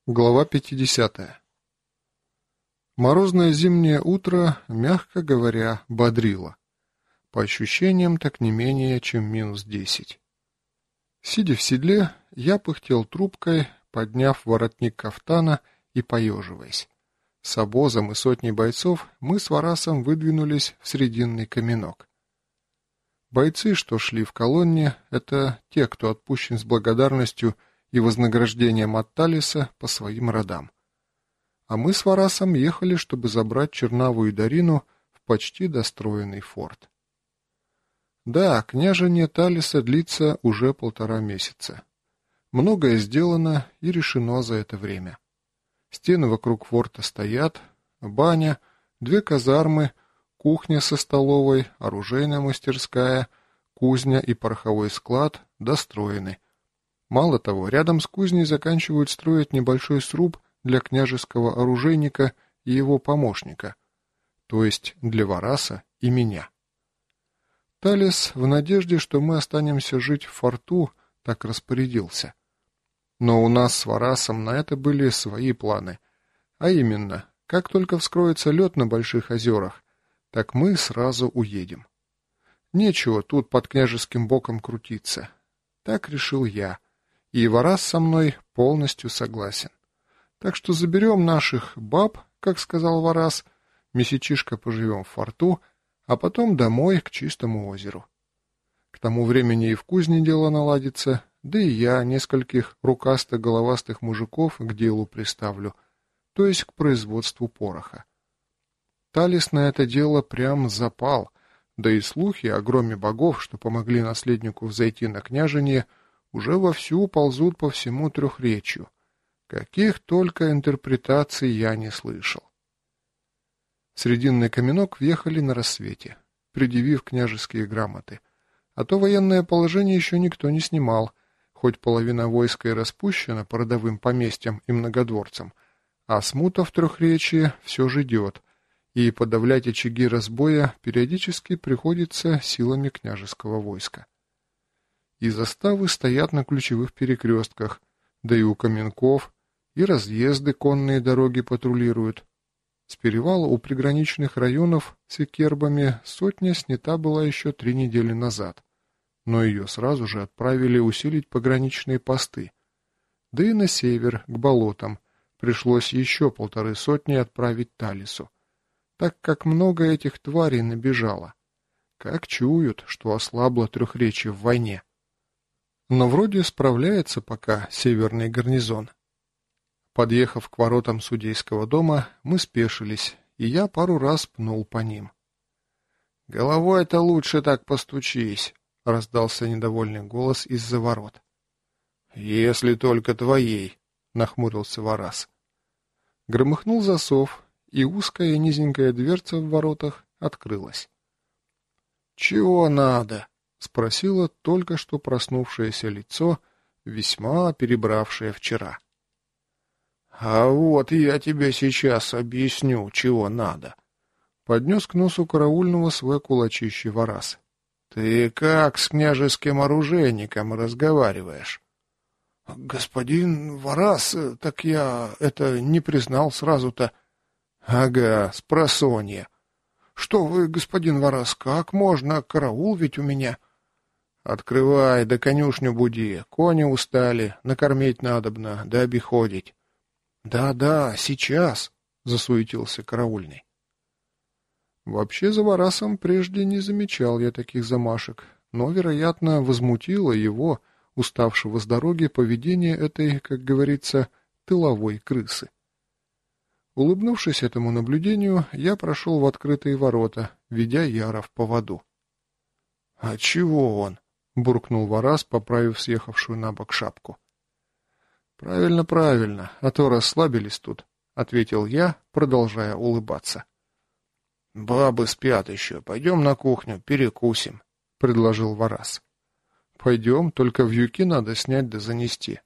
Глава 50. Морозное зимнее утро, мягко говоря, бодрило. По ощущениям, так не менее, чем -10. Сидя в седле, я пыхтел трубкой, подняв воротник кафтана и поеживаясь. С обозом и сотней бойцов мы с Варасом выдвинулись в срединный каменок. Бойцы, что шли в колонне, это те, кто отпущен с благодарностью и вознаграждением от Талиса по своим родам. А мы с Варасом ехали, чтобы забрать Чернаву и Дарину в почти достроенный форт. Да, княжение Талиса длится уже 1,5 месяца. Многое сделано и решено за это время. Стены вокруг форта стоят, баня, 2 казармы, кухня со столовой, оружейная мастерская, кузня и пороховой склад достроены. Мало того, рядом с кузней заканчивают строить небольшой сруб для княжеского оружейника и его помощника, то есть для Вараса и меня. Талис, в надежде, что мы останемся жить в форту, так распорядился. Но у нас с Варасом на это были свои планы, а именно, как только вскроется лед на Больших озерах, так мы сразу уедем. Нечего тут под княжеским боком крутиться. Так решил я. И Варас со мной полностью согласен. Так что заберем наших баб, как сказал Варас, месячишко поживем в форту, а потом домой к чистому озеру. К тому времени и в кузне дело наладится, да и я нескольких рукастых-головастых мужиков к делу приставлю, то есть к производству пороха. Талис на это дело прям запал, да и слухи о громе богов, что помогли наследнику взойти на княжение, уже вовсю ползут по всему Трехречью. Каких только интерпретаций я не слышал. В срединный каменок въехали на рассвете, предъявив княжеские грамоты. А то военное положение еще никто не снимал, хоть половина войска и распущена по родовым поместьям и многодворцам, а смута в Трехречье все же идет, и подавлять очаги разбоя периодически приходится силами княжеского войска. И заставы стоят на ключевых перекрестках, да и у каменков, и разъезды конные дороги патрулируют. С перевала у приграничных районов с экербами сотня снята была еще 3 недели назад, но ее сразу же отправили усилить пограничные посты. Да и на север, к болотам, пришлось еще 1,5 сотни отправить Талису, так как много этих тварей набежало. Как чуют, что ослабло Трехречье в войне. Но вроде справляется пока северный гарнизон. Подъехав к воротам судейского дома, мы спешились, и я пару раз пнул по ним. «Головой-то лучше так постучись», — раздался недовольный голос из-за ворот. «Если только твоей», — нахмурился Варас. Громыхнул засов, и узкая и низенькая дверца в воротах открылась. «Чего надо?» — спросило только что проснувшееся лицо, весьма перебравшее вчера. «А вот я тебе сейчас объясню, чего надо», — поднес к носу караульного свой кулачище Варас. «Ты как с княжеским оружейником разговариваешь?» «Господин Варас, так я это не признал сразу-то». «Ага, спросонья. Что вы, господин Варас, как можно? Караул ведь у меня». «Открывай, да конюшню буди. Кони устали, накормить надобно, да обиходить». «Да, сейчас», — засуетился караульный. Вообще за Варасом прежде не замечал я таких замашек, но, вероятно, возмутило его, уставшего с дороги, поведение этой, как говорится, тыловой крысы. Улыбнувшись этому наблюдению, я прошел в открытые ворота, ведя Яра в поводу. — А чего он? — буркнул Варас, поправив съехавшую на бок шапку. — Правильно, а то расслабились тут, — ответил я, продолжая улыбаться. — Бабы спят еще, пойдем на кухню, перекусим, — предложил Варас. — Пойдем, только вьюки надо снять да занести.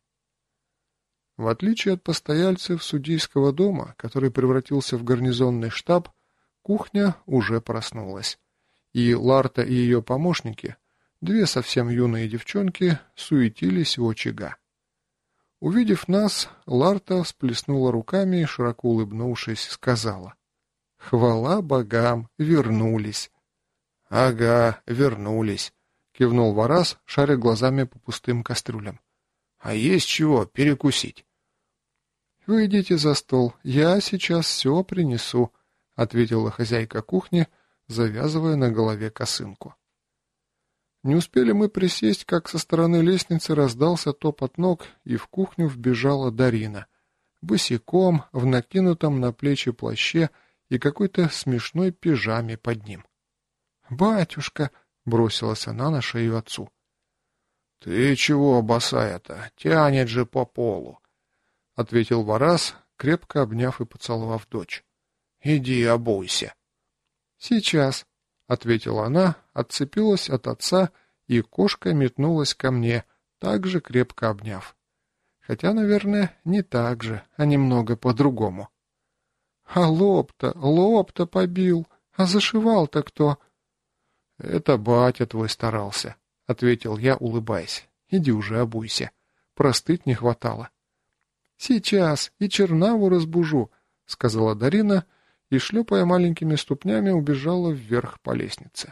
В отличие от постояльцев судейского дома, который превратился в гарнизонный штаб, кухня уже проснулась, и Ларта и ее помощники, 2 совсем юные девчонки, суетились у очага. Увидев нас, Ларта всплеснула руками и, широко улыбнувшись, сказала: «Хвала богам, вернулись!» «Ага, вернулись», — кивнул Вараз, шаря глазами по пустым кастрюлям. «А есть чего перекусить?» «Вы идите за стол, я сейчас все принесу», — ответила хозяйка кухни, завязывая на голове косынку. Не успели мы присесть, как со стороны лестницы раздался топот ног, и в кухню вбежала Дарина, босиком, в накинутом на плечи плаще и какой-то смешной пижаме под ним. «Батюшка!» — бросилась она на шею отцу. «Ты чего босая-то? Тянет же по полу!» — ответил Вараз, крепко обняв и поцеловав дочь. «Иди обуйся». «Сейчас», — ответила она, отцепилась от отца, и кошка метнулась ко мне, также крепко обняв. Хотя, наверное, не так же, а немного по-другому. «А лоб-то побил, а зашивал-то кто?» «Это батя твой старался», — ответил я, улыбаясь. «Иди уже обуйся. Простыть не хватало». «Сейчас и Чернаву разбужу», — сказала Дарина, и, шлепая маленькими ступнями, убежала вверх по лестнице.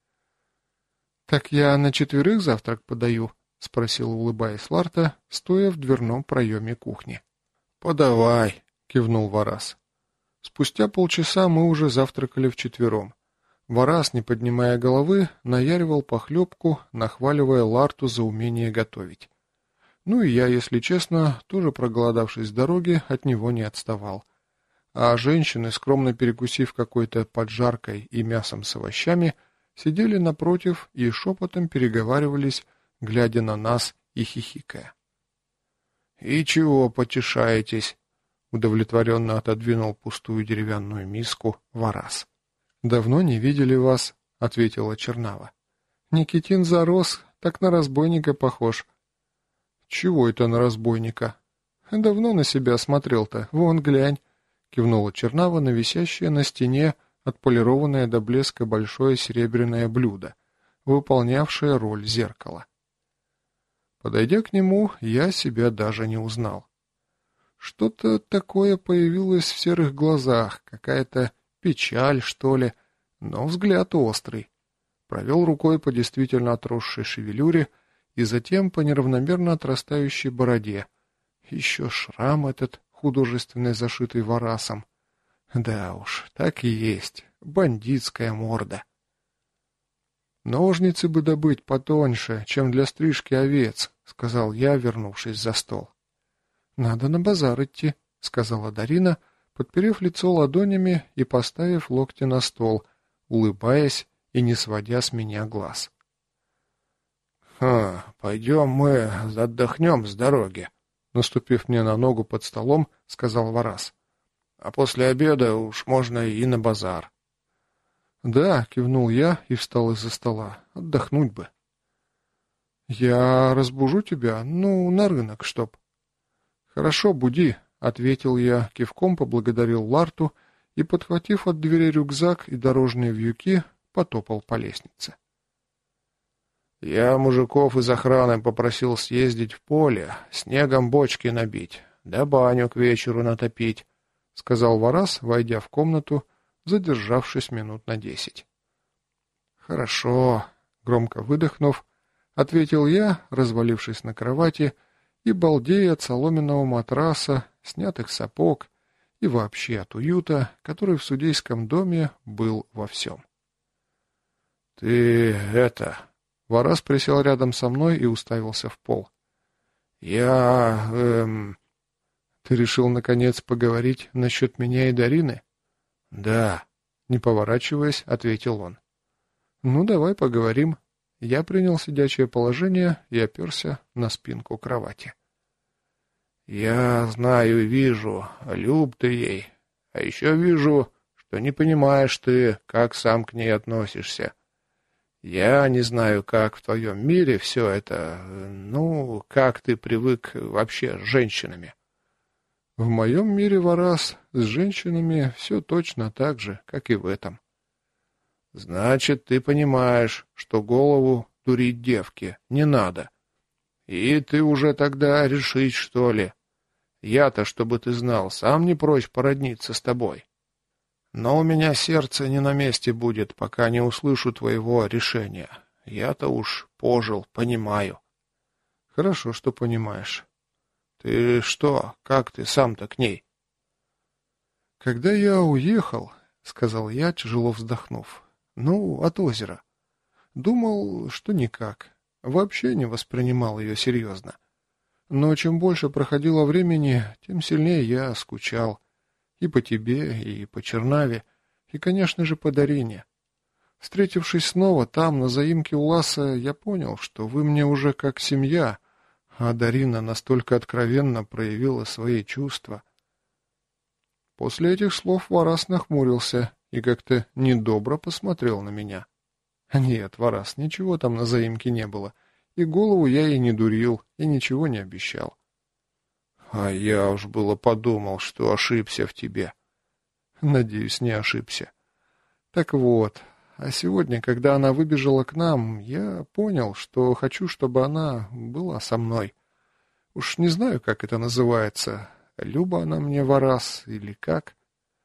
«Так я на 4 завтрак подаю?» — спросила, улыбаясь Ларта, стоя в дверном проеме кухни. «Подавай», — кивнул Вараз. Спустя полчаса мы уже завтракали вчетвером. Вараз, не поднимая головы, наяривал похлебку, нахваливая Ларту за умение готовить. Ну и я, если честно, тоже проголодавшись с дороги, от него не отставал. А женщины, скромно перекусив какой-то поджаркой и мясом с овощами, сидели напротив и шепотом переговаривались, глядя на нас и хихикая. «И чего потешаетесь?» — удовлетворенно отодвинул пустую деревянную миску Вараз. «Давно не видели вас», — ответила Чернава. «Никитин зарос, так на разбойника похож». «Чего это на разбойника?» «Давно на себя смотрел-то, вон глянь», — кивнула Чернава на висящее на стене отполированное до блеска большое серебряное блюдо, выполнявшее роль зеркала. Подойдя к нему, я себя даже не узнал. Что-то такое появилось в серых глазах, какая-то печаль, что ли, но взгляд острый. Провел рукой по действительно отросшей шевелюре и затем по неравномерно отрастающей бороде. Еще шрам этот, художественно зашитый Варасом. Да уж, так и есть, бандитская морда. «Ножницы бы добыть потоньше, чем для стрижки овец», — сказал я, вернувшись за стол. «Надо на базар идти», — сказала Дарина, подперев лицо ладонями и поставив локти на стол, улыбаясь и не сводя с меня глаз. «Пойдем мы отдохнем с дороги», — наступив мне на ногу под столом, сказал Вараз. «А после обеда уж можно и на базар». «Да», — кивнул я и встал из-за стола. «Отдохнуть бы». «Я разбужу тебя, на рынок, чтоб». «Хорошо, буди», — ответил я, кивком поблагодарил Ларту и, подхватив от двери рюкзак и дорожные вьюки, потопал по лестнице. «Я мужиков из охраны попросил съездить в поле, снегом бочки набить, да баню к вечеру натопить», — сказал Вараз, войдя в комнату, задержавшись минут на 10. «Хорошо», — громко выдохнув, ответил я, развалившись на кровати и балдея от соломенного матраса, снятых сапог и вообще от уюта, который в судейском доме был во всем. «Ты это...» — Вараз присел рядом со мной и уставился в пол. «Я... Ты решил, наконец, поговорить насчет меня и Дарины?» «Да», — не поворачиваясь, ответил он. «Ну, давай поговорим». Я принял сидячее положение и оперся на спинку кровати. «Я знаю и вижу, люб ты ей, а еще вижу, что не понимаешь ты, как сам к ней относишься. Я не знаю, как в твоем мире все это, как ты привык вообще с женщинами». «В моем мире, Вараз, с женщинами все точно так же, как и в этом». «Значит, ты понимаешь, что голову дурить девке не надо». И ты уже тогда решить, что ли? Я-то, чтобы ты знал, сам не прочь породниться с тобой. Но у меня сердце не на месте будет, пока не услышу твоего решения. Я-то уж пожил, понимаю. Хорошо, что понимаешь. Ты что, как ты сам-то к ней? Когда я уехал, сказал я, тяжело вздохнув, от озера. Думал, что никак. Вообще не воспринимал ее серьезно. Но чем больше проходило времени, тем сильнее я скучал. И по тебе, и по Чернаве, и, конечно же, по Дарине. Встретившись снова там, на заимке у Ласа, я понял, что вы мне уже как семья, а Дарина настолько откровенно проявила свои чувства. После этих слов Варас нахмурился и как-то недобро посмотрел на меня. Нет, Варас, ничего там на заимке не было, и голову я ей не дурил, и ничего не обещал. А я уж было подумал, что ошибся в тебе. Надеюсь, не ошибся. Так вот, а сегодня, когда она выбежала к нам, я понял, что хочу, чтобы она была со мной. Уж не знаю, как это называется. Люба она мне, Варас, или как?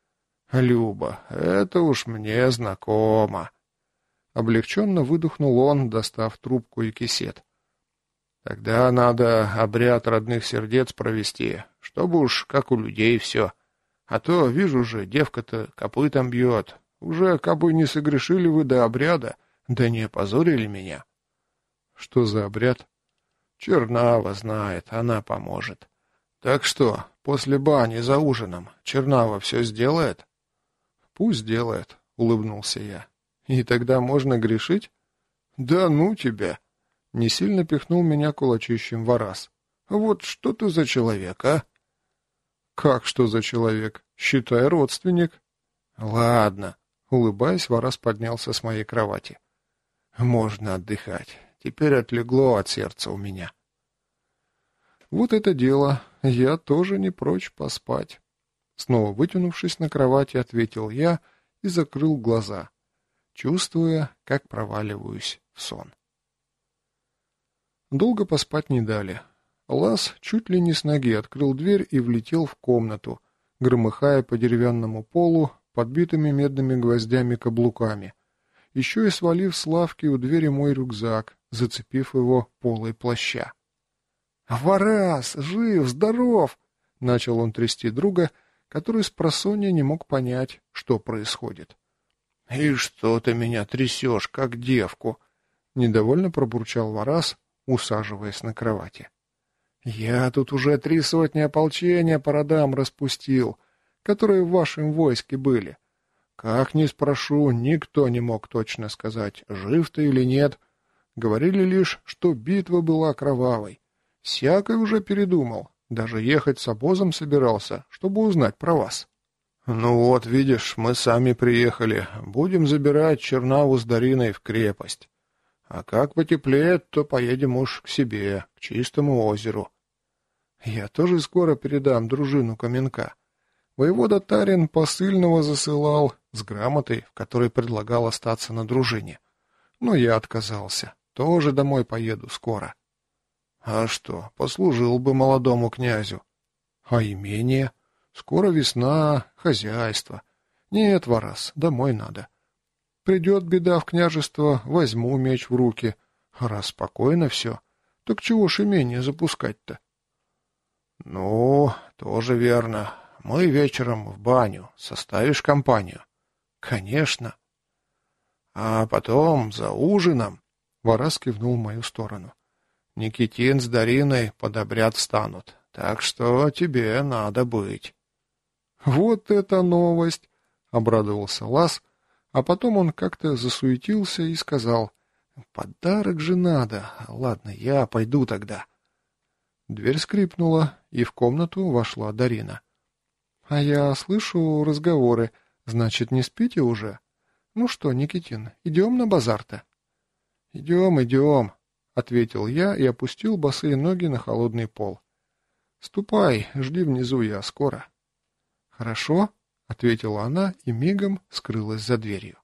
Люба, это уж мне знакомо. Облегченно выдохнул он, достав трубку и кисет. Тогда надо обряд родных сердец провести, чтобы уж как у людей все. А то, вижу же, девка-то копытом бьет. Уже кабы не согрешили вы до обряда, да не опозорили меня. Что за обряд? Чернава знает, она поможет. Так что, после бани за ужином Чернава все сделает? Пусть делает, улыбнулся я. И тогда можно грешить? Да ну тебя! Не сильно пихнул меня кулачищем Варас. Вот что ты за человек, а? Как что за человек? Считай, родственник. Ладно. Улыбаясь, Варас поднялся с моей кровати. Можно отдыхать. Теперь отлегло от сердца у меня. Вот это дело. Я тоже не прочь поспать. Снова вытянувшись на кровати, ответил я и закрыл глаза, чувствуя, как проваливаюсь в сон. Долго поспать не дали. Лас чуть ли не с ноги открыл дверь и влетел в комнату, громыхая по деревянному полу подбитыми медными гвоздями каблуками, еще и свалив с лавки у двери мой рюкзак, зацепив его полой плаща. «Варас! Жив! Здоров!» — начал он трясти друга, который спросонья не мог понять, что происходит. «И что ты меня трясешь, как девку?» — недовольно пробурчал Варас, усаживаясь на кровати. «Я тут уже 3 сотни ополчения по родам распустил, которые в вашем войске были. Как ни спрошу, никто не мог точно сказать, жив ты или нет. Говорили лишь, что битва была кровавой. Всякой уже передумал, даже ехать с обозом собирался, чтобы узнать про вас». «Ну вот, видишь, мы сами приехали. Будем забирать Чернаву с Дариной в крепость. А как потеплеет, то поедем уж к себе, к чистому озеру». «Я тоже скоро передам дружину Каменка. Воевода Тарин посыльного засылал с грамотой, в которой предлагал остаться на дружине. Но я отказался. Тоже домой поеду скоро». «А что, послужил бы молодому князю?» «А имение? Скоро весна, хозяйство. Нет, Варас, домой надо. Придет беда в княжество, возьму меч в руки. А раз спокойно все, так чего ж имение запускать-то?» «Ну, тоже верно. Мы вечером в баню. Составишь компанию?» «Конечно». «А потом, за ужином...» — Варас кивнул в мою сторону. «Никитин с Дариной под обряд встанут. Так что тебе надо быть». «Вот это новость!» — обрадовался Лас, а потом он как-то засуетился и сказал: «Подарок же надо. Ладно, я пойду тогда». Дверь скрипнула, и в комнату вошла Дарина. «А я слышу разговоры. Значит, не спите уже? Ну что, Никитин, идем на базар-то?» «Идем, идем», — ответил я и опустил босые ноги на холодный пол. «Ступай, жди внизу, я скоро». «Хорошо», — ответила она и мигом скрылась за дверью.